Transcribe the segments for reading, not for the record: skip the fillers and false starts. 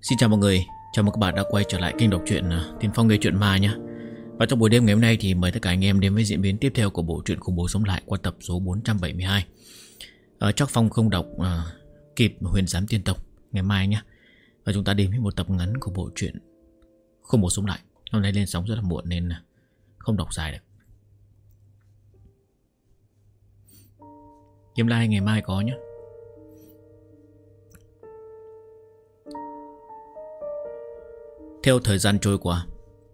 Xin chào mọi người, chào mừng các bạn đã quay trở lại kênh đọc truyện Tiền Phong Nghe Truyện Ma nhé. Và trong buổi đêm ngày hôm nay thì mời tất cả anh em đến với diễn biến tiếp theo của bộ truyện Khủng Bố Sống Lại qua tập số 472. Chắc Phong không đọc kịp Huyền Giám Tiên Tộc ngày mai nhé. Và chúng ta đến với một tập ngắn của bộ truyện Khủng Bố Sống Lại. Hôm nay lên sóng rất là muộn nên không đọc dài được. Kiếm like ngày mai có nhé. Theo thời gian trôi qua,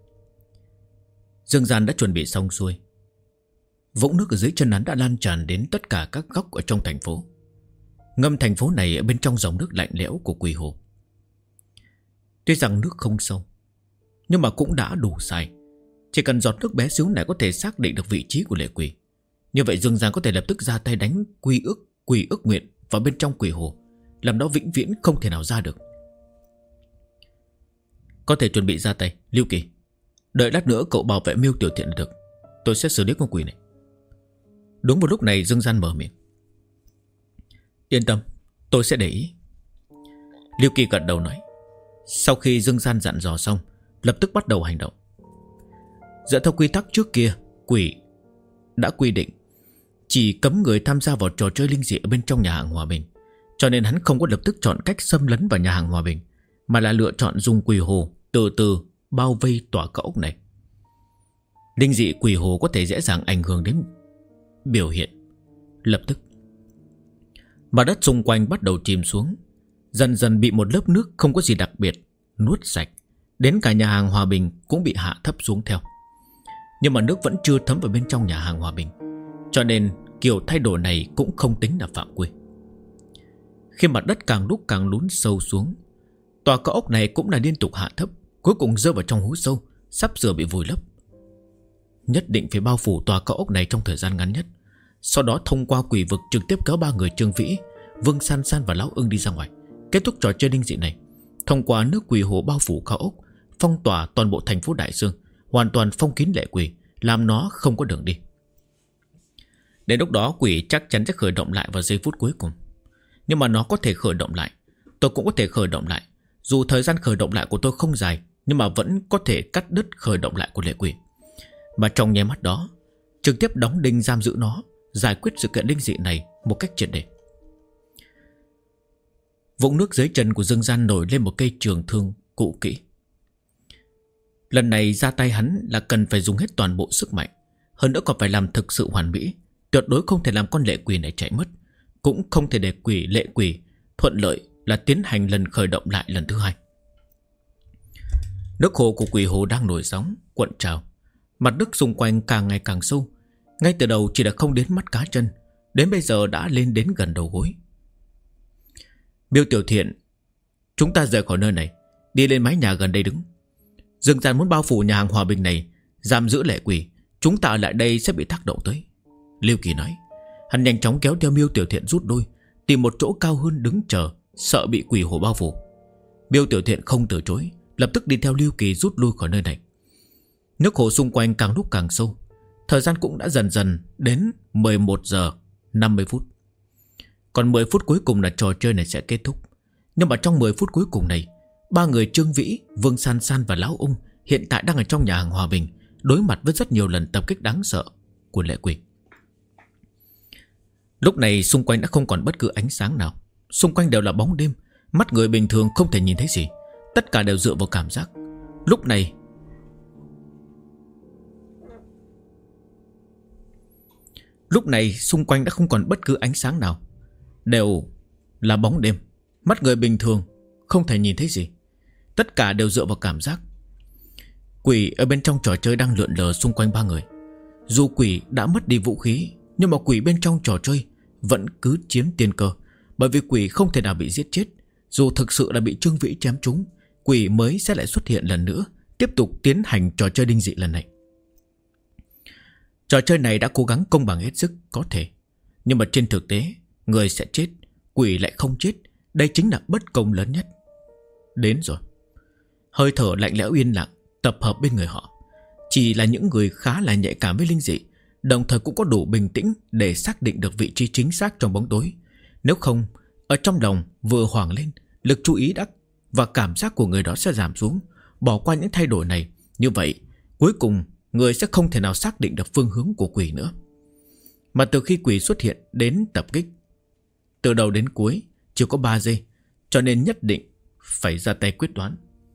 Dương Gian đã chuẩn bị xong xuôi. Vũng nước ở dưới chân hắn đã lan tràn đến tất cả các góc ở trong thành phố, ngâm thành phố này ở bên trong dòng nước lạnh lẽo của Quỷ Hồ. Tuy rằng nước không sâu, nhưng mà cũng đã đủ dài. Chỉ cần giọt nước bé xíu này có thể xác định được vị trí của lệ quỷ, như vậy Dương Gian có thể lập tức ra tay đánh quỷ ức nguyện vào bên trong Quỷ Hồ, làm nó vĩnh viễn không thể nào ra được. Có thể chuẩn bị ra tay. Lưu Kỳ, đợi lát nữa cậu bảo vệ Miêu Tiểu Thiện là được. Tôi sẽ xử lý con quỷ này. Đúng vào lúc này Dương Gian mở miệng. Yên tâm, tôi sẽ để ý. Lưu Kỳ gật đầu nói. Sau khi Dương Gian dặn dò xong, lập tức bắt đầu hành động. Dựa theo quy tắc trước kia, quỷ đã quy định chỉ cấm người tham gia vào trò chơi linh dị ở bên trong nhà hàng Hòa Bình, cho nên hắn không có lập tức chọn cách xâm lấn vào nhà hàng Hòa Bình, mà là lựa chọn dùng Quỷ Hồ từ từ bao vây tòa cao ốc này. Linh dị Quỷ Hồ có thể dễ dàng ảnh hưởng đến biểu hiện. Lập tức mặt đất xung quanh bắt đầu chìm xuống, dần dần bị một lớp nước không có gì đặc biệt nuốt sạch. Đến cả nhà hàng Hòa Bình cũng bị hạ thấp xuống theo. Nhưng mà nước vẫn chưa thấm vào bên trong nhà hàng Hòa Bình, cho nên kiểu thay đổi này cũng không tính là phạm quy. Khi mặt đất càng lúc càng lún sâu xuống, tòa cao ốc này cũng là liên tục hạ thấp, cuối cùng rơi vào trong hố sâu, sắp sửa bị vùi lấp. Nhất định phải bao phủ tòa cao ốc này trong thời gian ngắn nhất, sau đó thông qua quỷ vực trực tiếp kéo ba người Trương Vĩ, Vương San San và Lão Ưng đi ra ngoài, kết thúc trò chơi linh dị này. Thông qua nước Quỷ Hồ bao phủ cao ốc, phong tỏa toàn bộ thành phố Đại Dương, hoàn toàn phong kín lệ quỷ, làm nó không có đường đi. Đến lúc đó quỷ chắc chắn sẽ khởi động lại vào giây phút cuối cùng. Nhưng mà nó có thể khởi động lại, tôi cũng có thể khởi động lại. Dù thời gian khởi động lại của tôi không dài, nhưng mà vẫn có thể cắt đứt khởi động lại của lệ quỷ. Mà trong nháy mắt đó, trực tiếp đóng đinh giam giữ nó, giải quyết sự kiện linh dị này một cách triệt để. Vũng nước dưới chân của Dương Gian nổi lên một cây trường thương cũ kỹ. Lần này ra tay hắn là cần phải dùng hết toàn bộ sức mạnh, hơn nữa còn phải làm thực sự hoàn mỹ. Tuyệt đối không thể làm con lệ quỷ này chạy mất, cũng không thể để lệ quỷ thuận lợi là tiến hành lần khởi động lại lần thứ hai. Nước hồ của Quỷ Hồ đang nổi sóng cuộn trào, mặt nước xung quanh càng ngày càng sâu. Ngay từ đầu chỉ đã không đến mắt cá chân, đến bây giờ đã lên đến gần đầu gối. Miêu Tiểu Thiện, chúng ta rời khỏi nơi này, đi lên mái nhà gần đây đứng. Dương Gian muốn bao phủ nhà hàng Hòa Bình này, giam giữ lệ quỷ, chúng ta ở lại đây sẽ bị tác động tới. Lưu Kỳ nói. Hắn nhanh chóng kéo theo Miêu Tiểu Thiện rút lui, tìm một chỗ cao hơn đứng chờ, sợ bị Quỷ Hồ bao phủ. Miêu Tiểu Thiện không từ chối, lập tức đi theo Lưu Kỳ rút lui khỏi nơi này. Nước hồ xung quanh càng lúc càng sâu, thời gian cũng đã dần dần đến 11 giờ 50 phút. Còn 10 phút cuối cùng là trò chơi này sẽ kết thúc. Nhưng mà trong 10 phút cuối cùng này, ba người Trương Vĩ, Vương San San và Lão Ung hiện tại đang ở trong nhà hàng Hòa Bình, đối mặt với rất nhiều lần tập kích đáng sợ của lệ quỷ. Lúc này xung quanh đã không còn bất cứ ánh sáng nào, xung quanh đều là bóng đêm, mắt người bình thường không thể nhìn thấy gì, tất cả đều dựa vào cảm giác. Lúc này xung quanh đã không còn bất cứ ánh sáng nào, đều là bóng đêm, mắt người bình thường không thể nhìn thấy gì, tất cả đều dựa vào cảm giác. Quỷ ở bên trong trò chơi đang lượn lờ xung quanh ba người. Dù quỷ đã mất đi vũ khí, nhưng mà quỷ bên trong trò chơi vẫn cứ chiếm tiên cơ, bởi vì quỷ không thể nào bị giết chết. Dù thực sự là bị Trương Vĩ chém trúng, quỷ mới sẽ lại xuất hiện lần nữa, tiếp tục tiến hành trò chơi linh dị lần này. Trò chơi này đã cố gắng công bằng hết sức có thể, nhưng mà trên thực tế, người sẽ chết, quỷ lại không chết. Đây chính là bất công lớn nhất. Đến rồi. Hơi thở lạnh lẽo yên lặng tập hợp bên người họ. Chỉ là những người khá là nhạy cảm với linh dị, đồng thời cũng có đủ bình tĩnh để xác định được vị trí chính xác trong bóng tối. Nếu không, ở trong lòng vừa hoảng lên, lực chú ý đã và cảm giác của người đó sẽ giảm xuống. Bỏ qua những thay đổi này, như vậy cuối cùng người sẽ không thể nào xác định được phương hướng của quỷ nữa. Mà từ khi quỷ xuất hiện đến tập kích, từ đầu đến cuối chỉ có 3 giây, cho nên nhất định phải ra tay quyết đoán.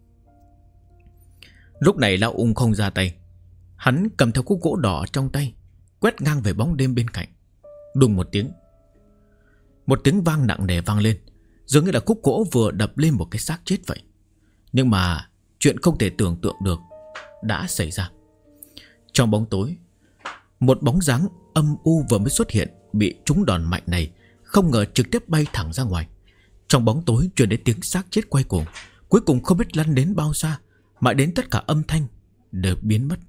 Lúc này Lão Ung không ra tay. Hắn cầm theo khúc gỗ đỏ trong tay, quét ngang về bóng đêm bên cạnh. Đùng một tiếng. Một tiếng vang nặng nề vang lên, dường như là khúc gỗ vừa đập lên một cái xác chết vậy. Nhưng mà chuyện không thể tưởng tượng được đã xảy ra. Trong bóng tối, một bóng dáng âm u vừa mới xuất hiện, bị trúng đòn mạnh này không ngờ trực tiếp bay thẳng ra ngoài. Trong bóng tối truyền đến tiếng xác chết quay cuồng, cuối cùng không biết lăn đến bao xa, mãi đến tất cả âm thanh đều biến mất.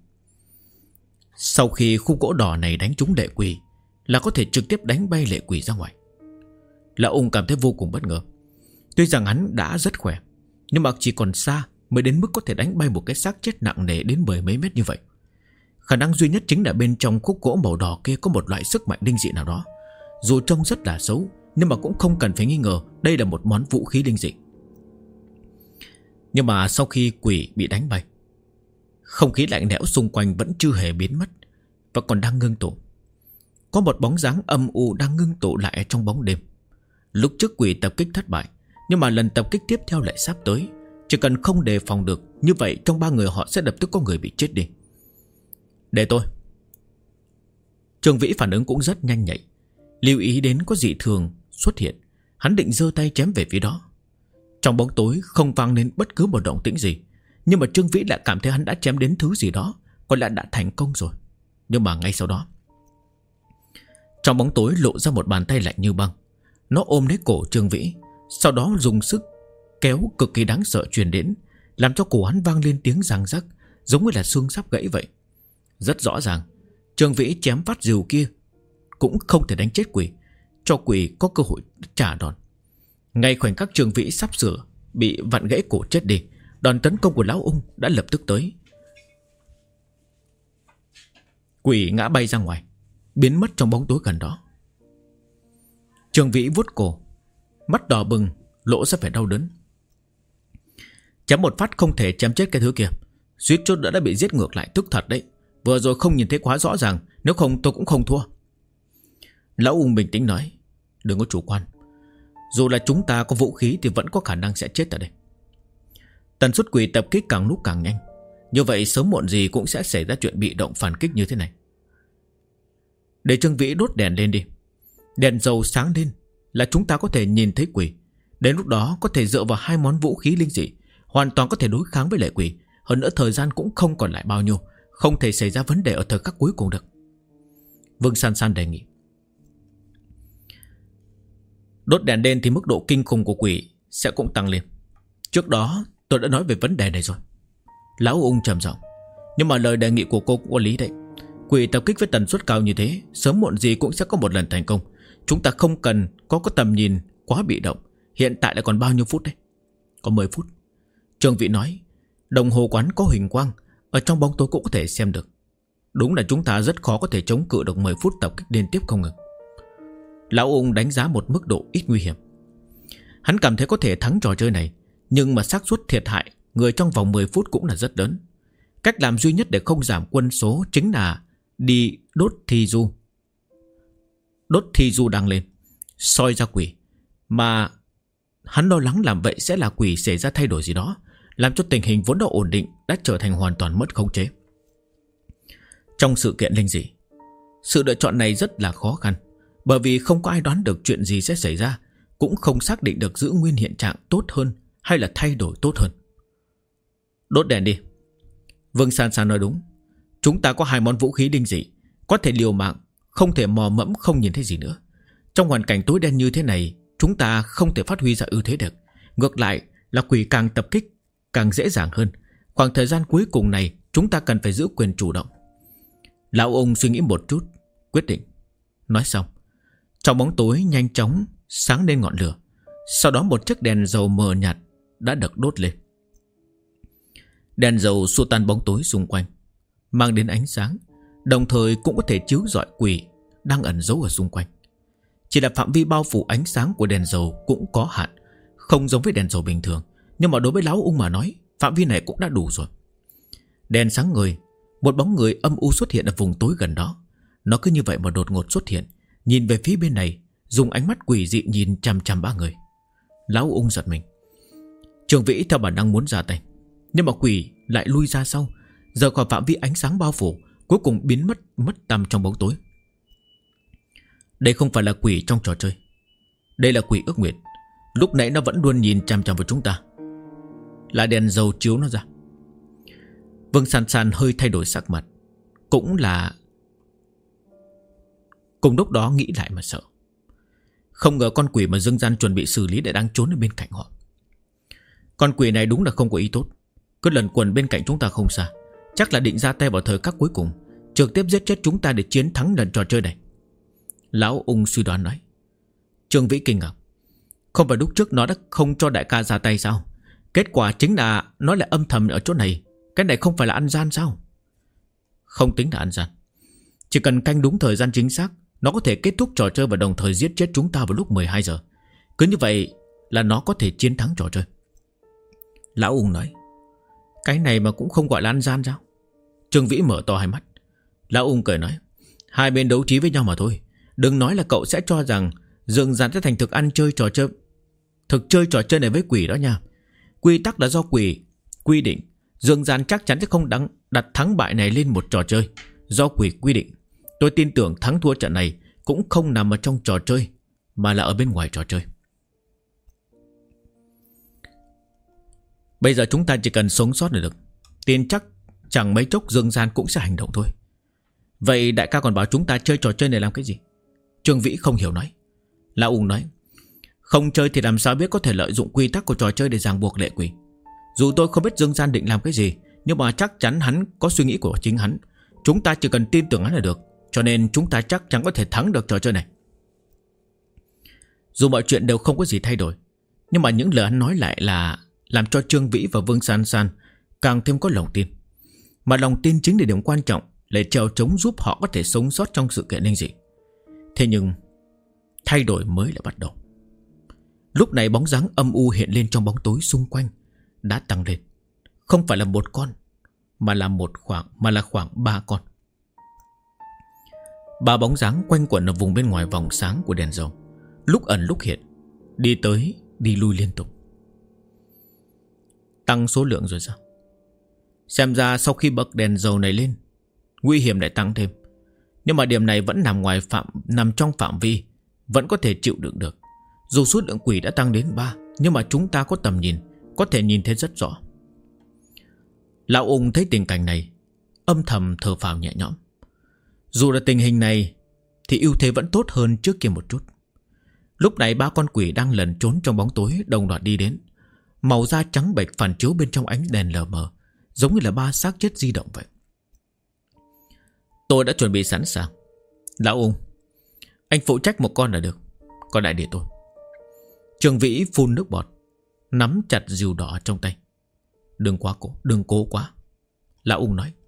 Sau khi khúc gỗ đỏ này đánh trúng lệ quỷ, là có thể trực tiếp đánh bay lệ quỷ ra ngoài. Lão Ung cảm thấy vô cùng bất ngờ. Tuy rằng hắn đã rất khỏe, nhưng mà chỉ còn xa mới đến mức có thể đánh bay một cái xác chết nặng nề đến 10 mấy mét như vậy. Khả năng duy nhất chính là bên trong khúc gỗ màu đỏ kia có một loại sức mạnh linh dị nào đó. Dù trông rất là xấu, nhưng mà cũng không cần phải nghi ngờ đây là một món vũ khí linh dị. Nhưng mà sau khi quỷ bị đánh bay, không khí lạnh lẽo xung quanh vẫn chưa hề biến mất, và còn đang ngưng tụ. Có một bóng dáng âm u đang ngưng tụ lại trong bóng đêm. Lúc trước quỷ tập kích thất bại, nhưng mà lần tập kích tiếp theo lại sắp tới. Chỉ cần không đề phòng được, như vậy trong 3 người họ sẽ lập tức có người bị chết đi. Để tôi. Trương Vĩ phản ứng cũng rất nhanh nhạy, lưu ý đến có dị thường xuất hiện. Hắn định giơ tay chém về phía đó. Trong bóng tối không vang lên bất cứ một động tĩnh gì, nhưng mà Trương Vĩ lại cảm thấy hắn đã chém đến thứ gì đó, có lẽ đã thành công rồi. Nhưng mà ngay sau đó, trong bóng tối lộ ra một bàn tay lạnh như băng. Nó ôm lấy cổ Trương Vĩ, sau đó dùng sức kéo cực kỳ đáng sợ truyền đến, làm cho cổ hắn vang lên tiếng răng rắc, giống như là xương sắp gãy vậy. Rất rõ ràng, Trương Vĩ chém phát rìu kia cũng không thể đánh chết quỷ, cho quỷ có cơ hội trả đòn. Ngay khoảnh khắc Trương Vĩ sắp sửa bị vặn gãy cổ chết đi, đòn tấn công của Lão Ung đã lập tức tới. Quỷ ngã bay ra ngoài, biến mất trong bóng tối gần đó. Trương Vĩ vuốt cổ, mắt đỏ bừng, lộ ra vẻ đau đớn. Chém một phát không thể chém chết cái thứ kia, suýt chút đã bị giết ngược lại, tức thật đấy. Vừa rồi không nhìn thấy quá rõ ràng, nếu không tôi cũng không thua. Lão Ung bình tĩnh nói, đừng có chủ quan. Dù là chúng ta có vũ khí thì vẫn có khả năng sẽ chết ở đây. Tần suất quỷ tập kích càng lúc càng nhanh, như vậy sớm muộn gì cũng sẽ xảy ra chuyện bị động phản kích như thế này. Để Trương Vĩ đốt đèn lên đi. Đèn dầu sáng lên là chúng ta có thể nhìn thấy quỷ. Đến lúc đó có thể dựa vào 2 món vũ khí linh dị, hoàn toàn có thể đối kháng với lệ quỷ. Hơn nữa thời gian cũng không còn lại bao nhiêu, không thể xảy ra vấn đề ở thời khắc cuối cùng được. Vương San San đề nghị. Đốt đèn lên thì mức độ kinh khủng của quỷ sẽ cũng tăng lên. Trước đó tôi đã nói về vấn đề này rồi. Lão Ung trầm giọng. Nhưng mà lời đề nghị của cô cũng có lý đấy. Quỷ tập kích với tần suất cao như thế, sớm muộn gì cũng sẽ có một lần thành công. Chúng ta không cần có tầm nhìn quá bị động. Hiện tại lại còn bao nhiêu phút đấy? Có 10 phút. Trương Vĩ nói, đồng hồ quán có huỳnh quang, ở trong bóng tối cũng có thể xem được. Đúng là chúng ta rất khó có thể chống cự được 10 phút tập kích liên tiếp không ngừng. Lão Ung đánh giá một mức độ ít nguy hiểm. Hắn cảm thấy có thể thắng trò chơi này, nhưng mà xác suất thiệt hại người trong vòng 10 phút cũng là rất lớn. Cách làm duy nhất để không giảm quân số chính là đi đốt thi du. Đốt thi du đang lên, soi ra quỷ. Mà hắn lo lắng làm vậy sẽ là quỷ xảy ra thay đổi gì đó, làm cho tình hình vốn đã ổn định đã trở thành hoàn toàn mất khống chế. Trong sự kiện linh dị, sự lựa chọn này rất là khó khăn, bởi vì không có ai đoán được chuyện gì sẽ xảy ra, cũng không xác định được giữ nguyên hiện trạng tốt hơn hay là thay đổi tốt hơn. Đốt đèn đi. Vương San San nói đúng. Chúng ta có 2 món vũ khí linh dị, có thể liều mạng, không thể mò mẫm không nhìn thấy gì nữa. Trong hoàn cảnh tối đen như thế này, chúng ta không thể phát huy ra ưu thế được. Ngược lại là quỷ càng tập kích càng dễ dàng hơn. Khoảng thời gian cuối cùng này chúng ta cần phải giữ quyền chủ động. Lão ông suy nghĩ một chút, quyết định. Nói xong, trong bóng tối nhanh chóng sáng lên ngọn lửa. Sau đó một chiếc đèn dầu mờ nhạt đã được đốt lên. Đèn dầu xua tan bóng tối xung quanh, mang đến ánh sáng, đồng thời cũng có thể chiếu rọi quỷ đang ẩn giấu ở xung quanh. Chỉ là phạm vi bao phủ ánh sáng của đèn dầu cũng có hạn, không giống với đèn dầu bình thường, Nhưng mà đối với lão ung mà nói, phạm vi này cũng đã đủ rồi. Đèn sáng ngời, một bóng người âm u xuất hiện ở vùng tối gần đó. Nó cứ như vậy mà đột ngột xuất hiện, nhìn về phía bên này, dùng ánh mắt quỷ dị nhìn chằm chằm ba người. Lão ung giật mình. Trường Vĩ theo bản năng muốn ra tay, nhưng mà quỷ lại lui ra sau, rời khỏi phạm vi ánh sáng bao phủ, cuối cùng biến mất tăm trong bóng tối. Đây không phải là quỷ trong trò chơi, đây là quỷ ước nguyện. Lúc nãy nó vẫn luôn nhìn chằm chằm vào chúng ta. Là đèn dầu chiếu nó ra. Vương San San hơi thay đổi sắc mặt. Cũng là cùng lúc đó nghĩ lại mà sợ. Không ngờ con quỷ mà Dương Gian chuẩn bị xử lý lại đang trốn ở bên cạnh họ. Con quỷ này đúng là không có ý tốt, cứ lần quần bên cạnh chúng ta không xa. Chắc là định ra tay vào thời khắc cuối cùng, trực tiếp giết chết chúng ta để chiến thắng lần trò chơi này. Lão ung suy đoán nói. Trương Vĩ kinh ngạc. Không phải lúc trước nó đã không cho đại ca ra tay sao? Kết quả chính là nó lại âm thầm ở chỗ này. Cái này không phải là ăn gian sao? Không tính là ăn gian. Chỉ cần canh đúng thời gian chính xác, nó có thể kết thúc trò chơi và đồng thời giết chết chúng ta vào lúc 12 giờ. Cứ như vậy là nó có thể chiến thắng trò chơi. Lão ung nói. Cái này mà cũng không gọi là ăn gian sao? Trương Vĩ mở to hai mắt. Lão ung cười nói. Hai bên đấu trí với nhau mà thôi. Đừng nói là cậu sẽ cho rằng Dương Gian sẽ thành thực ăn chơi trò chơi. Thực chơi trò chơi này với quỷ đó nha. Quy tắc là do quỷ quy định. Dương Gian chắc chắn sẽ không đặt thắng bại này lên một trò chơi. Do quỷ quy định. Tôi tin tưởng thắng thua trận này cũng không nằm ở trong trò chơi, mà là ở bên ngoài trò chơi. Bây giờ chúng ta chỉ cần sống sót là được. Tin chắc chẳng mấy chốc Dương Gian cũng sẽ hành động thôi. Vậy đại ca còn bảo chúng ta chơi trò chơi này làm cái gì? Trương Vĩ không hiểu nói. Lão ung nói. Không chơi thì làm sao biết có thể lợi dụng quy tắc của trò chơi để ràng buộc lệ quỷ. Dù tôi không biết Dương Gian định làm cái gì, nhưng mà chắc chắn hắn có suy nghĩ của chính hắn. Chúng ta chỉ cần tin tưởng hắn là được. Cho nên chúng ta chắc chắn có thể thắng được trò chơi này. Dù mọi chuyện đều không có gì thay đổi, nhưng mà những lời hắn nói lại là làm cho Trương Vĩ và Vương San San càng thêm có lòng tin. Mà lòng tin chính là điểm quan trọng để trèo trống giúp họ có thể sống sót trong sự kiện linh dị. Thế nhưng thay đổi mới lại bắt đầu. Lúc này bóng dáng âm u hiện lên trong bóng tối xung quanh đã tăng lên. Không phải là một con, mà là khoảng 3 con. 3 bóng dáng quanh quẩn ở vùng bên ngoài vòng sáng của đèn dầu, lúc ẩn lúc hiện, đi tới đi lui liên tục. Tăng số lượng rồi sao? Xem ra sau khi bật đèn dầu này lên, nguy hiểm lại tăng thêm. Nhưng mà điểm này vẫn nằm trong phạm vi, vẫn có thể chịu đựng được. Dù số lượng quỷ đã tăng đến 3, nhưng mà chúng ta có tầm nhìn, có thể nhìn thấy rất rõ. Lão ung thấy tình cảnh này, âm thầm thở phào nhẹ nhõm. Dù là tình hình này thì ưu thế vẫn tốt hơn trước kia một chút. Lúc này 3 con quỷ đang lẩn trốn trong bóng tối đồng loạt đi đến. Màu da trắng bệch phản chiếu bên trong ánh đèn lờ mờ, giống như là 3 xác chết di động vậy. Tôi đã chuẩn bị sẵn sàng. Lão ung, anh phụ trách một con là được, còn lại để tôi. Trương Vĩ phun nước bọt, nắm chặt rìu đỏ trong tay. Đừng cố quá. Lão ung nói.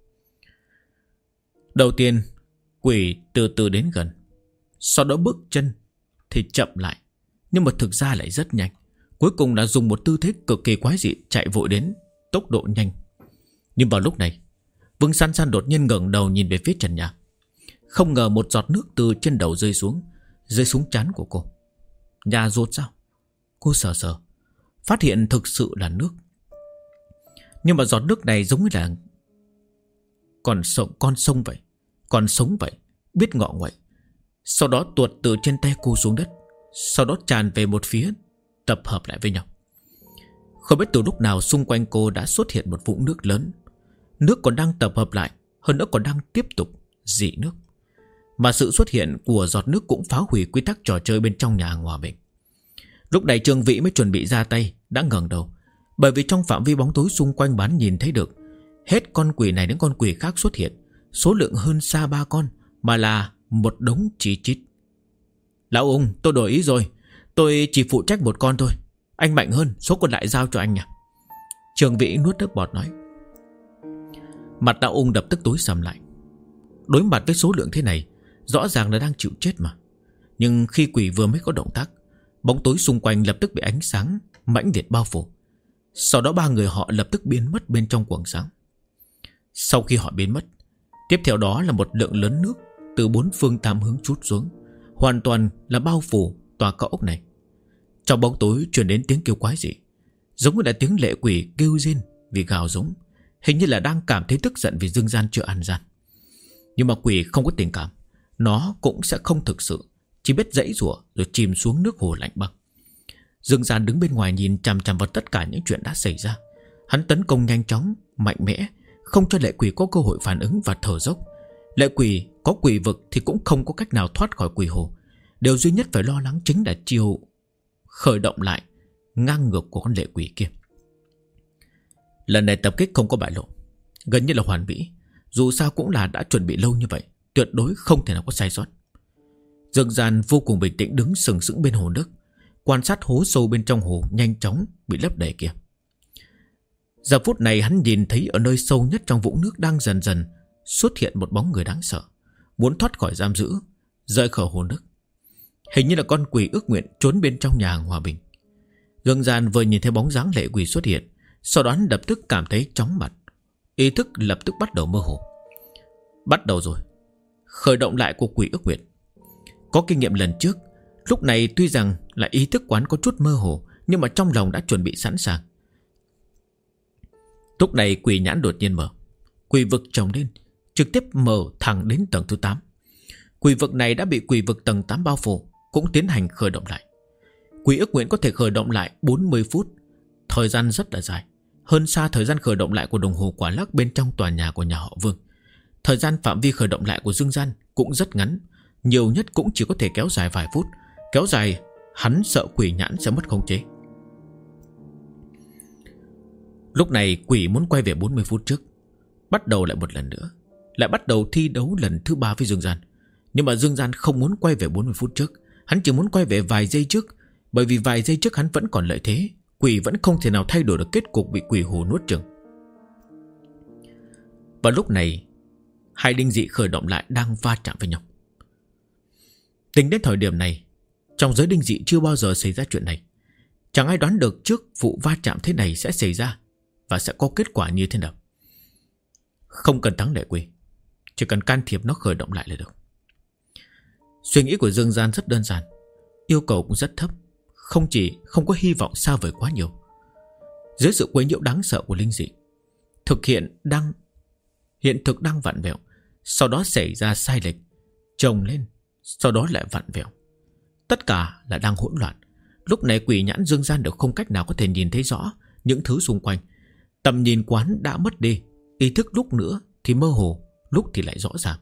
Đầu tiên quỷ từ từ đến gần, sau đó bước chân thì chậm lại, nhưng mà thực ra lại rất nhanh. Cuối cùng là dùng một tư thế cực kỳ quái dị chạy vội đến, tốc độ nhanh. Nhưng vào lúc này, Vương San San đột nhiên ngẩng đầu nhìn về phía trần nhà. Không ngờ một giọt nước từ trên đầu rơi xuống trán của cô. Nhà rột sao? Cô sờ phát hiện thực sự là nước. Nhưng mà giọt nước này giống như là con sông vậy, còn sống vậy, biết ngọ nguậy. Sau đó tuột từ trên tay cô xuống đất, sau đó tràn về một phía, tập hợp lại với nhau. Không biết từ lúc nào xung quanh cô đã xuất hiện một vũng nước lớn. Nước còn đang tập hợp lại, hơn nữa còn đang tiếp tục dị nước. Mà sự xuất hiện của giọt nước cũng phá hủy quy tắc trò chơi bên trong nhà hàng hòa bình. Lúc này Trương Vĩ mới chuẩn bị ra tay, đã ngẩng đầu. Bởi vì trong phạm vi bóng tối xung quanh bán nhìn thấy được, hết con quỷ này đến con quỷ khác xuất hiện, số lượng hơn xa 3 con, mà là một đống chi chít. Lão ung, tôi đổi ý rồi, tôi chỉ phụ trách một con thôi. Anh mạnh hơn, số còn lại giao cho anh nha. Trương Vĩ nuốt nước bọt nói. Mặt lão ung lập tức tối sầm lại. Đối mặt với số lượng thế này, rõ ràng là đang chịu chết mà. Nhưng khi quỷ vừa mới có động tác, bóng tối xung quanh lập tức bị ánh sáng mãnh liệt bao phủ. Sau đó ba người họ lập tức biến mất bên trong quầng sáng. Sau khi họ biến mất, tiếp theo đó là một lượng lớn nước từ bốn phương tám hướng trút xuống, hoàn toàn là bao phủ tòa cao ốc này. Trong bóng tối truyền đến tiếng kêu quái dị, giống như là tiếng lệ quỷ kêu rên vì gào giống, hình như là đang cảm thấy tức giận vì Dương Gian chưa ăn gian. Nhưng mà quỷ không có tình cảm, nó cũng sẽ không thực sự, chỉ biết giãy giụa rồi chìm xuống nước hồ lạnh băng. Dương Gian đứng bên ngoài nhìn chằm chằm vào tất cả những chuyện đã xảy ra. Hắn tấn công nhanh chóng, mạnh mẽ, không cho lệ quỷ có cơ hội phản ứng và thở dốc. Lệ quỷ có quỷ vực thì cũng không có cách nào thoát khỏi quỷ hồ. Điều duy nhất phải lo lắng chính là chiều khởi động lại ngang ngược của con lệ quỷ kia. Lần này tập kích không có bại lộ, gần như là hoàn mỹ. Dù sao cũng là đã chuẩn bị lâu như vậy, tuyệt đối không thể nào có sai sót. Dương Gian vô cùng bình tĩnh đứng sừng sững bên hồ nước, quan sát hố sâu bên trong hồ nhanh chóng bị lấp đầy kia. Giờ phút này hắn nhìn thấy ở nơi sâu nhất trong vũng nước đang dần dần xuất hiện một bóng người đáng sợ, muốn thoát khỏi giam giữ, rời khỏi hồ nước. Hình như là con quỷ ước nguyện trốn bên trong nhà hàng Hòa Bình. Dương Gian vừa nhìn thấy bóng dáng lệ quỷ xuất hiện, sau đó hắn lập tức cảm thấy chóng mặt, ý thức lập tức bắt đầu mơ hồ. Bắt đầu rồi, khởi động lại của quỷ ước nguyện. Có kinh nghiệm lần trước, lúc này tuy rằng là ý thức quán có chút mơ hồ, nhưng mà trong lòng đã chuẩn bị sẵn sàng. Lúc này quỷ nhãn đột nhiên mở, quỷ vực trồng lên, trực tiếp mở thẳng đến tầng thứ 8. Quỷ vực này đã bị quỷ vực tầng 8 bao phủ, cũng tiến hành khởi động lại. Quỷ ước nguyện có thể khởi động lại 40 phút, thời gian rất là dài, hơn xa thời gian khởi động lại của đồng hồ quả lắc bên trong tòa nhà của nhà họ Vương. Thời gian phạm vi khởi động lại của Dương Gian cũng rất ngắn, nhiều nhất cũng chỉ có thể kéo dài vài phút. Kéo dài, hắn sợ quỷ nhãn sẽ mất khống chế. Lúc này quỷ muốn quay về 40 phút trước, bắt đầu lại một lần nữa, lại bắt đầu thi đấu lần thứ 3 với Dương Gian. Nhưng mà Dương Gian không muốn quay về 40 phút trước, hắn chỉ muốn quay về vài giây trước. Bởi vì vài giây trước hắn vẫn còn lợi thế, quỷ vẫn không thể nào thay đổi được kết cục bị quỷ hồ nuốt chửng. Và lúc này hai linh dị khởi động lại đang va chạm với nhau. Tính đến thời điểm này, trong giới linh dị chưa bao giờ xảy ra chuyện này. Chẳng ai đoán được trước vụ va chạm thế này sẽ xảy ra và sẽ có kết quả như thế nào. Không cần thắng lệ quỷ, chỉ cần can thiệp nó khởi động lại là được. Suy nghĩ của Dương Gian rất đơn giản, yêu cầu cũng rất thấp, không có hy vọng xa vời quá nhiều. Dưới sự quấy nhiễu đáng sợ của linh dị, hiện thực đang vặn vẹo, sau đó xảy ra sai lệch, chồng lên, sau đó lại vặn vẹo. Tất cả là đang hỗn loạn. Lúc này quỷ nhãn Dương Gian đều không cách nào có thể nhìn thấy rõ những thứ xung quanh. Tầm nhìn quán đã mất đi, ý thức lúc nữa thì mơ hồ, lúc thì lại rõ ràng.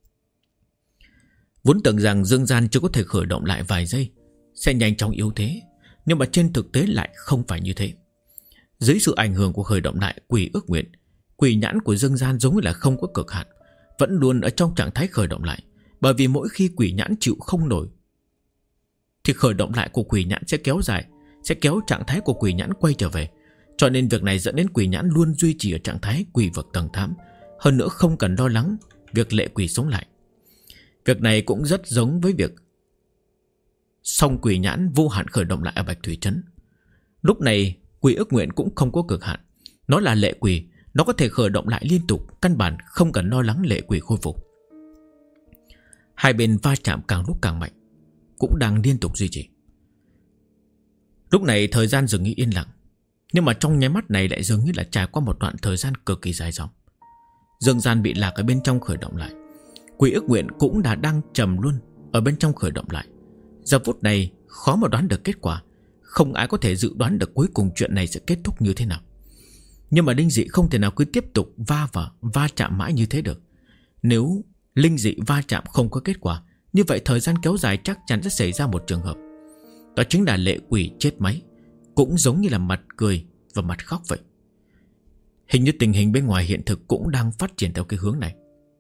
Vốn tưởng rằng Dương Gian chưa có thể khởi động lại vài giây sẽ nhanh chóng yếu thế, nhưng mà trên thực tế lại không phải như thế. Dưới sự ảnh hưởng của khởi động lại quỷ ước nguyện, quỷ nhãn của Dương Gian giống như là không có cực hạn, vẫn luôn ở trong trạng thái khởi động lại. Bởi vì mỗi khi quỷ nhãn chịu không nổi thì khởi động lại của quỷ nhãn sẽ kéo dài, sẽ kéo trạng thái của quỷ nhãn quay trở về. Cho nên việc này dẫn đến quỷ nhãn luôn duy trì ở trạng thái quỷ vực tầng 8. Hơn nữa không cần lo lắng việc lệ quỷ sống lại. Việc này cũng rất giống với việc song quỷ nhãn vô hạn khởi động lại ở Bạch Thủy Trấn. Lúc này quỷ ước nguyện cũng không có cực hạn, nó là lệ quỷ, nó có thể khởi động lại liên tục, căn bản không cần lo lắng lệ quỷ khôi phục. Hai bên va chạm càng lúc càng mạnh, cũng đang liên tục duy trì. Lúc này thời gian dường như yên lặng, nhưng mà trong nháy mắt này lại dường như là trải qua một đoạn thời gian cực kỳ dài dòng. Dương Gian bị lạc ở bên trong khởi động lại, quỷ ước nguyện cũng đã đang trầm luôn ở bên trong khởi động lại. Giờ phút này khó mà đoán được kết quả, không ai có thể dự đoán được cuối cùng chuyện này sẽ kết thúc như thế nào. Nhưng mà linh dị không thể nào cứ tiếp tục va chạm mãi như thế được. Nếu linh dị va chạm không có kết quả, như vậy thời gian kéo dài chắc chắn sẽ xảy ra một trường hợp, đó chính là lệ quỷ chết máy. Cũng giống như là mặt cười và mặt khóc vậy. Hình như tình hình bên ngoài hiện thực cũng đang phát triển theo cái hướng này.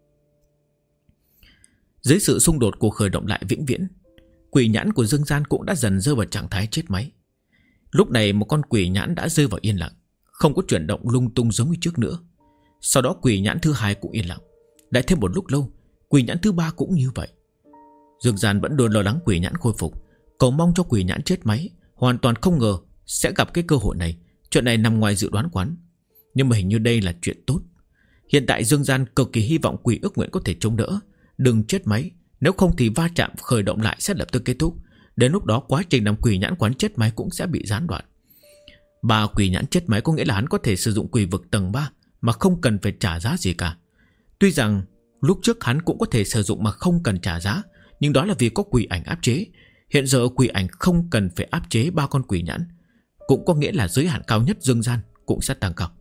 Dưới sự xung đột của khởi động lại vĩnh viễn, quỷ nhãn của Dương Gian cũng đã dần rơi vào trạng thái chết máy. Lúc này một con quỷ nhãn đã rơi vào yên lặng, không có chuyển động lung tung giống như trước nữa. Sau đó quỷ nhãn thứ hai cũng yên lặng. Lại thêm một lúc lâu, quỷ nhãn thứ ba cũng như vậy. Dương Gian vẫn luôn lo lắng quỷ nhãn khôi phục, cầu mong cho quỷ nhãn chết máy, hoàn toàn không ngờ sẽ gặp cái cơ hội này, Chuyện này nằm ngoài dự đoán quán, nhưng mà hình như đây là chuyện tốt. Hiện tại Dương Gian cực kỳ hy vọng Quỷ Ước Nguyện có thể chống đỡ, đừng chết máy. Nếu không thì va chạm khởi động lại sẽ lập tức kết thúc. Đến lúc đó quá trình làm Quỷ Nhãn quán chết máy cũng sẽ bị gián đoạn. 3 Quỷ Nhãn chết máy có nghĩa là hắn có thể sử dụng quỷ vực tầng 3 mà không cần phải trả giá gì cả. Tuy rằng lúc trước hắn cũng có thể sử dụng mà không cần trả giá, nhưng đó là vì có quỷ ảnh áp chế. Hiện giờ quỷ ảnh không cần phải áp chế 3 con Quỷ Nhãn, cũng có nghĩa là giới hạn cao nhất Dương Gian cũng sẽ tăng cao.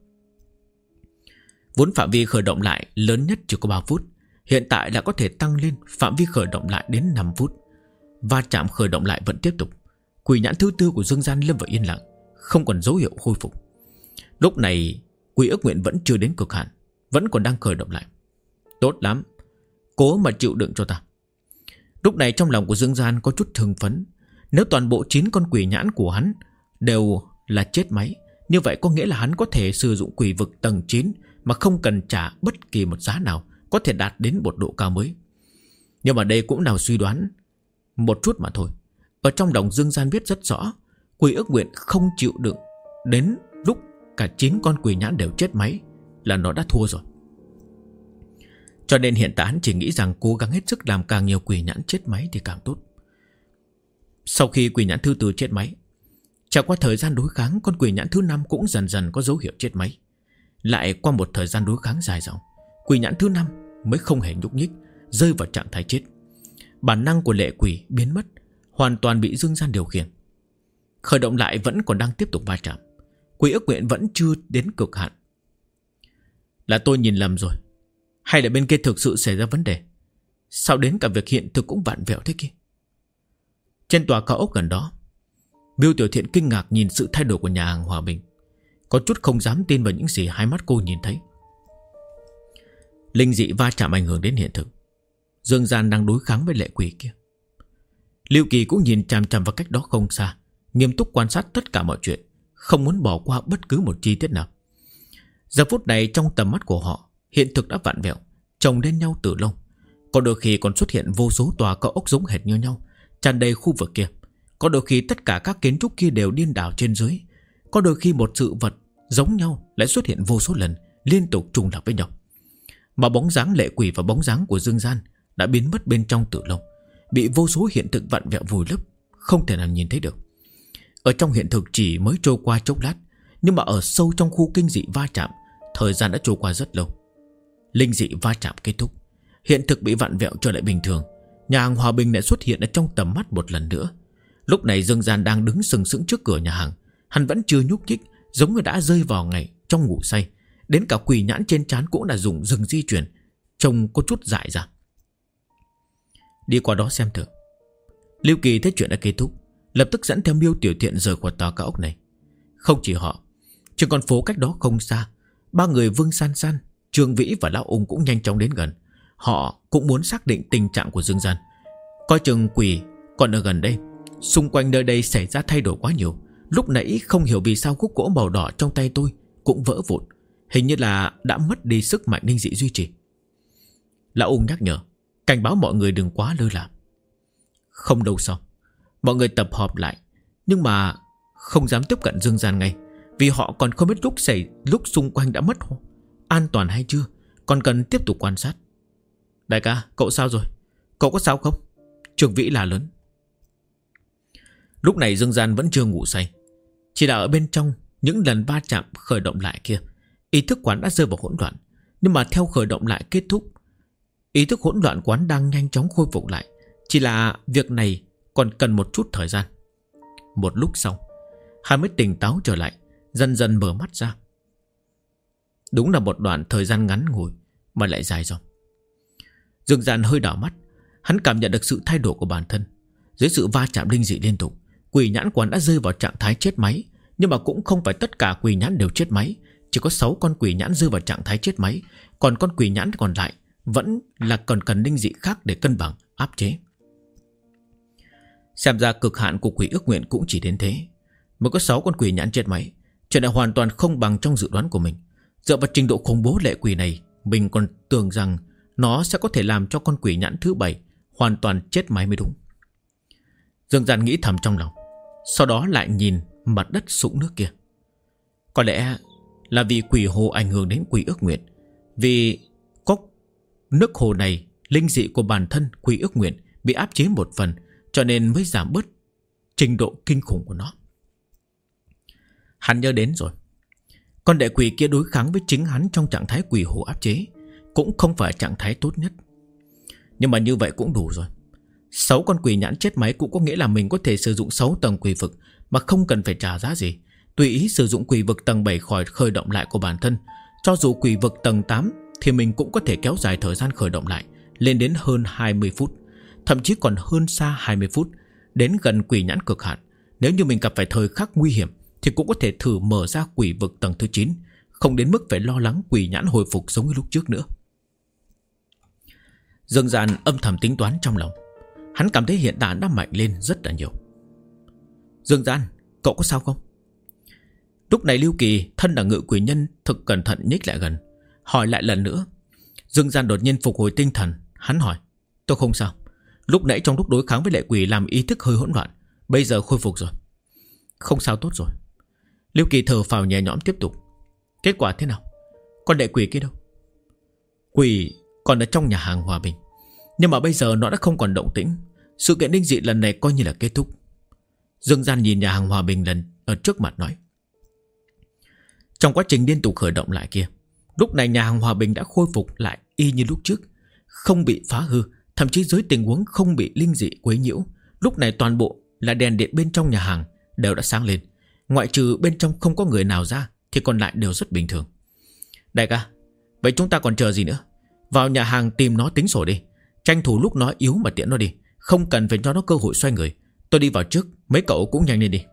Vốn phạm vi khởi động lại lớn nhất chỉ có 3 phút, hiện tại đã có thể tăng lên phạm vi khởi động lại đến 5 phút. Va chạm khởi động lại vẫn tiếp tục. Quỷ Nhãn thứ 4 của Dương Gian lâm vào yên lặng, không còn dấu hiệu khôi phục. Lúc này Quỷ Ước Nguyện vẫn chưa đến cực hạn, vẫn còn đang khởi động lại. Tốt lắm, cố mà chịu đựng cho ta. Lúc này trong lòng của Dương Gian có chút hưng phấn. Nếu toàn bộ 9 con Quỷ Nhãn của hắn đều là chết máy, như vậy có nghĩa là hắn có thể sử dụng quỷ vực tầng 9 mà không cần trả bất kỳ một giá nào, có thể đạt đến một độ cao mới. Nhưng mà đây cũng nào suy đoán một chút mà thôi. Ở trong lòng Dương Gian biết rất rõ, Quỷ Ước Nguyện không chịu đựng đến lúc cả 9 con Quỷ Nhãn đều chết máy là nó đã thua rồi. Cho nên hiện tại hắn chỉ nghĩ rằng cố gắng hết sức làm càng nhiều Quỷ Nhãn chết máy thì càng tốt. Sau khi Quỷ Nhãn thứ 4 chết máy, trải qua thời gian đối kháng, con Quỷ Nhãn thứ 5 cũng dần dần có dấu hiệu chết máy. Lại qua một thời gian đối kháng dài dòng, Quỷ Nhãn thứ 5 mới không hề nhúc nhích, rơi vào trạng thái chết. Bản năng của lệ quỷ biến mất, hoàn toàn bị Dương Gian điều khiển. Khởi động lại vẫn còn đang tiếp tục va chạm. Quỷ Ước Nguyện vẫn chưa đến cực hạn. Là tôi nhìn lầm rồi, hay là bên kia thực sự xảy ra vấn đề? Sao đến cả việc hiện thực cũng vặn vẹo thế kia? Trên tòa cao ốc gần đó, Miêu Tiểu Thiện kinh ngạc nhìn sự thay đổi của nhà hàng Hòa Bình, có chút không dám tin vào những gì hai mắt cô nhìn thấy. Linh dị va chạm ảnh hưởng đến hiện thực. Dương Gian đang đối kháng với lệ quỷ kia. Lưu Kỳ cũng nhìn chằm chằm vào cách đó không xa, nghiêm túc quan sát tất cả mọi chuyện, không muốn bỏ qua bất cứ một chi tiết nào. Giờ phút này trong tầm mắt của họ, hiện thực đã vặn vẹo, chồng lên nhau từ lâu. Có đôi khi còn xuất hiện vô số tòa cao ốc giống hệt như nhau, tràn đầy khu vực kia. Có đôi khi tất cả các kiến trúc kia đều điên đảo trên dưới. Có đôi khi một sự vật giống nhau lại xuất hiện vô số lần, liên tục trùng lặp với nhau. Mà bóng dáng lệ quỷ và bóng dáng của Dương Gian đã biến mất bên trong từ lâu, bị vô số hiện thực vặn vẹo vùi lấp, không thể nào nhìn thấy được. Ở trong hiện thực chỉ mới trôi qua chốc lát, nhưng mà ở sâu trong khu kinh dị va chạm, thời gian đã trôi qua rất lâu. Linh dị va chạm kết thúc, hiện thực bị vặn vẹo trở lại bình thường. Nhà hàng Hòa Bình lại xuất hiện ở trong tầm mắt một lần nữa. Lúc này Dương Gian đang đứng sừng sững trước cửa nhà hàng. Hắn vẫn chưa nhúc nhích, giống như đã rơi vào ngày trong ngủ say. Đến cả Quỷ Nhãn trên trán cũng đã dùng dừng di chuyển, trông có chút dại ra. Đi qua đó xem thử. Lưu Kỳ thấy chuyện đã kết thúc, lập tức dẫn theo Miêu Tiểu Thiện rời khỏi tòa cao ốc này. Không chỉ họ, trên con phố cách đó không xa, 3 người Vương San San, Trương Vĩ và Lão Ung cũng nhanh chóng đến gần. Họ cũng muốn xác định tình trạng của Dương Gian, coi chừng quỷ còn ở gần đây. Xung quanh nơi đây xảy ra thay đổi quá nhiều. Lúc nãy không hiểu vì sao khúc gỗ màu đỏ trong tay tôi cũng vỡ vụn, hình như là đã mất đi sức mạnh linh dị duy trì. Lão Ung nhắc nhở, cảnh báo mọi người đừng quá lơ là. Không đâu sau, mọi người tập họp lại, nhưng mà không dám tiếp cận Dương Gian ngay, vì họ còn không biết lúc xung quanh đã mất an toàn hay chưa, còn cần tiếp tục quan sát. Đại ca, cậu sao rồi? Cậu có sao không? Trường Vĩ là lớn. Lúc này Dương Gian vẫn chưa ngủ say, chỉ là ở bên trong những lần va chạm khởi động lại kia, ý thức quán đã rơi vào hỗn loạn. Nhưng mà theo khởi động lại kết thúc, ý thức hỗn loạn quán đang nhanh chóng khôi phục lại. Chỉ là việc này còn cần một chút thời gian. Một lúc sau, hắn mới tỉnh táo trở lại, dần dần mở mắt ra. Đúng là một đoạn thời gian ngắn ngủi mà lại dài dòng. Dương Gian hơi đảo mắt, hắn cảm nhận được sự thay đổi của bản thân. Dưới sự va chạm linh dị liên tục, Quỷ Nhãn quán đã rơi vào trạng thái chết máy. Nhưng mà cũng không phải tất cả Quỷ Nhãn đều chết máy, chỉ có 6 con Quỷ Nhãn rơi vào trạng thái chết máy, còn con Quỷ Nhãn còn lại vẫn là còn cần linh dị khác để cân bằng, áp chế. Xem ra cực hạn của Quỷ Ước Nguyện cũng chỉ đến thế, mới có 6 con Quỷ Nhãn chết máy. Chuyện này hoàn toàn không bằng trong dự đoán của mình. Dựa vào trình độ khủng bố lệ quỷ này, mình còn tưởng rằng nó sẽ có thể làm cho con Quỷ Nhãn thứ 7 hoàn toàn chết máy mới đúng. Dương Gian nghĩ thầm trong lòng, sau đó lại nhìn mặt đất sũng nước kia. Có lẽ là vì quỷ hồ ảnh hưởng đến quỷ ước nguyện. Vì có nước hồ này, linh dị của bản thân quỷ ước nguyện bị áp chế một phần, cho nên mới giảm bớt trình độ kinh khủng của nó. Hắn nhớ đến rồi. Con đệ quỷ kia đối kháng với chính hắn trong trạng thái quỷ hồ áp chế, cũng không phải trạng thái tốt nhất. Nhưng mà như vậy cũng đủ rồi. 6 con quỷ nhãn chết máy cũng có nghĩa là mình có thể sử dụng 6 tầng quỷ vực mà không cần phải trả giá gì. Tùy ý sử dụng quỷ vực tầng 7 khỏi khởi động lại của bản thân. Cho dù quỷ vực tầng 8 thì mình cũng có thể kéo dài thời gian khởi động lại lên đến hơn 20 phút, thậm chí còn hơn xa 20 phút, đến gần quỷ nhãn cực hạn. Nếu như mình gặp phải thời khắc nguy hiểm thì cũng có thể thử mở ra quỷ vực tầng thứ 9, không đến mức phải lo lắng quỷ nhãn hồi phục giống như lúc trước nữa. Dương Gian âm thầm tính toán trong lòng. Hắn cảm thấy hiện tại đã mạnh lên rất là nhiều. Dương Gian, cậu có sao không? Lúc này Lưu Kỳ thân là ngự quỷ nhân thực cẩn thận nhích lại gần, hỏi lại lần nữa. Dương Gian đột nhiên phục hồi tinh thần. Hắn hỏi, tôi không sao. Lúc nãy trong lúc đối kháng với lệ quỷ làm ý thức hơi hỗn loạn, bây giờ khôi phục rồi. Không sao, tốt rồi. Lưu Kỳ thở phào nhẹ nhõm tiếp tục. Kết quả thế nào? Con lệ quỷ kia đâu? Quỷ còn ở trong nhà hàng Hòa Bình, nhưng mà bây giờ nó đã không còn động tĩnh. Sự kiện linh dị lần này coi như là kết thúc. Dương Gian nhìn nhà hàng Hòa Bình lần ở trước mặt nói. Trong quá trình liên tục khởi động lại kia, lúc này nhà hàng Hòa Bình đã khôi phục lại y như lúc trước, không bị phá hư, thậm chí dưới tình huống không bị linh dị quấy nhiễu. Lúc này toàn bộ là đèn điện bên trong nhà hàng đều đã sáng lên, ngoại trừ bên trong không có người nào ra thì còn lại đều rất bình thường. Đại ca, vậy chúng ta còn chờ gì nữa? Vào nhà hàng tìm nó tính sổ đi, tranh thủ lúc nó yếu mà tiễn nó đi, không cần phải cho nó cơ hội xoay người. Tôi đi vào trước, mấy cậu cũng nhanh lên đi.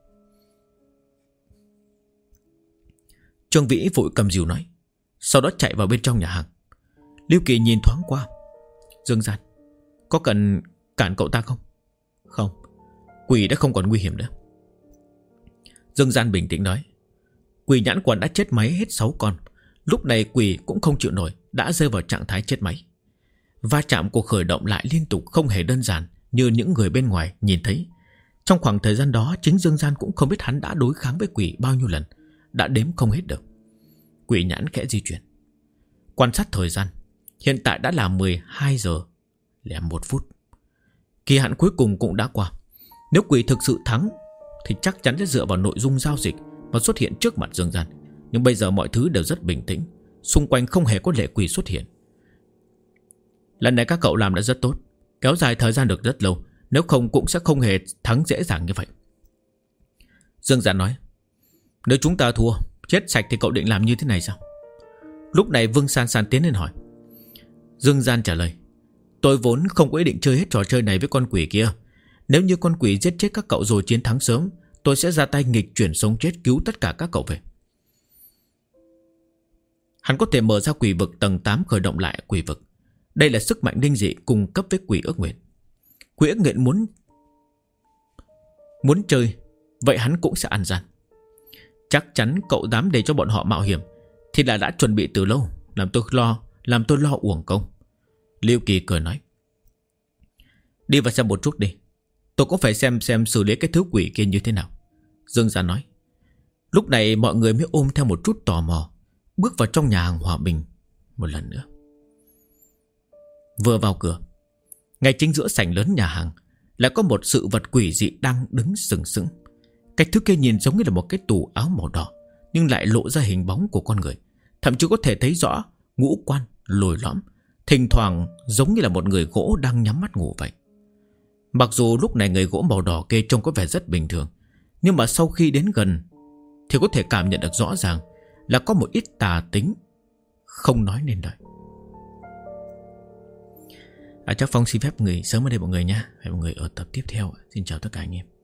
Trương Vĩ vội cầm rìu nói, sau đó chạy vào bên trong nhà hàng. Lưu Kỳ nhìn thoáng qua. Dương Gian, có cần cản cậu ta không? Không, quỷ đã không còn nguy hiểm nữa. Dương Gian bình tĩnh nói, quỷ nhãn quần đã chết máy hết 6 con. Lúc này quỷ cũng không chịu nổi, đã rơi vào trạng thái chết máy. Va chạm của khởi động lại liên tục không hề đơn giản như những người bên ngoài nhìn thấy. Trong khoảng thời gian đó, chính Dương Gian cũng không biết hắn đã đối kháng với quỷ bao nhiêu lần, đã đếm không hết được. Quỷ nhãn khẽ di chuyển, quan sát thời gian. Hiện tại đã là 12 giờ 01 phút. Kỳ hạn cuối cùng cũng đã qua. Nếu quỷ thực sự thắng thì chắc chắn sẽ dựa vào nội dung giao dịch và xuất hiện trước mặt Dương Gian. Nhưng bây giờ mọi thứ đều rất bình tĩnh, xung quanh không hề có lệ quỷ xuất hiện. Lần này các cậu làm đã rất tốt, kéo dài thời gian được rất lâu, nếu không cũng sẽ không hề thắng dễ dàng như vậy. Dương Gian nói, nếu chúng ta thua, chết sạch thì cậu định làm như thế này sao? Lúc này Vương San San tiến lên hỏi. Dương Gian trả lời, tôi vốn không có ý định chơi hết trò chơi này với con quỷ kia. Nếu như con quỷ giết chết các cậu rồi chiến thắng sớm, tôi sẽ ra tay nghịch chuyển sống chết cứu tất cả các cậu về. Hắn có thể mở ra quỷ vực tầng 8 khởi động lại quỷ vực. Đây là sức mạnh linh dị cùng cấp với quỷ ước nguyện. Quỷ ước nguyện muốn chơi, vậy hắn cũng sẽ ăn gian. Chắc chắn cậu dám để cho bọn họ mạo hiểm thì là đã chuẩn bị từ lâu, làm tôi lo uổng công. Lưu Kỳ cười nói, đi vào xem một chút đi, tôi cũng phải xem xử lý cái thứ quỷ kia như thế nào. Dương Gian nói. Lúc này mọi người mới ôm theo một chút tò mò bước vào trong nhà hàng Hòa Bình một lần nữa. Vừa vào cửa, ngay chính giữa sảnh lớn nhà hàng lại có một sự vật quỷ dị đang đứng sừng sững. Cái thứ kia nhìn giống như là một cái tủ áo màu đỏ, nhưng lại lộ ra hình bóng của con người, thậm chí có thể thấy rõ ngũ quan lồi lõm, thỉnh thoảng giống như là một người gỗ đang nhắm mắt ngủ vậy. Mặc dù lúc này người gỗ màu đỏ kia trông có vẻ rất bình thường, nhưng mà sau khi đến gần thì có thể cảm nhận được rõ ràng là có một ít tà tính không nói nên lời. Chắc Phong xin phép người sớm ở đây mọi người nha. Hẹn mọi người ở tập tiếp theo. Xin chào tất cả anh em.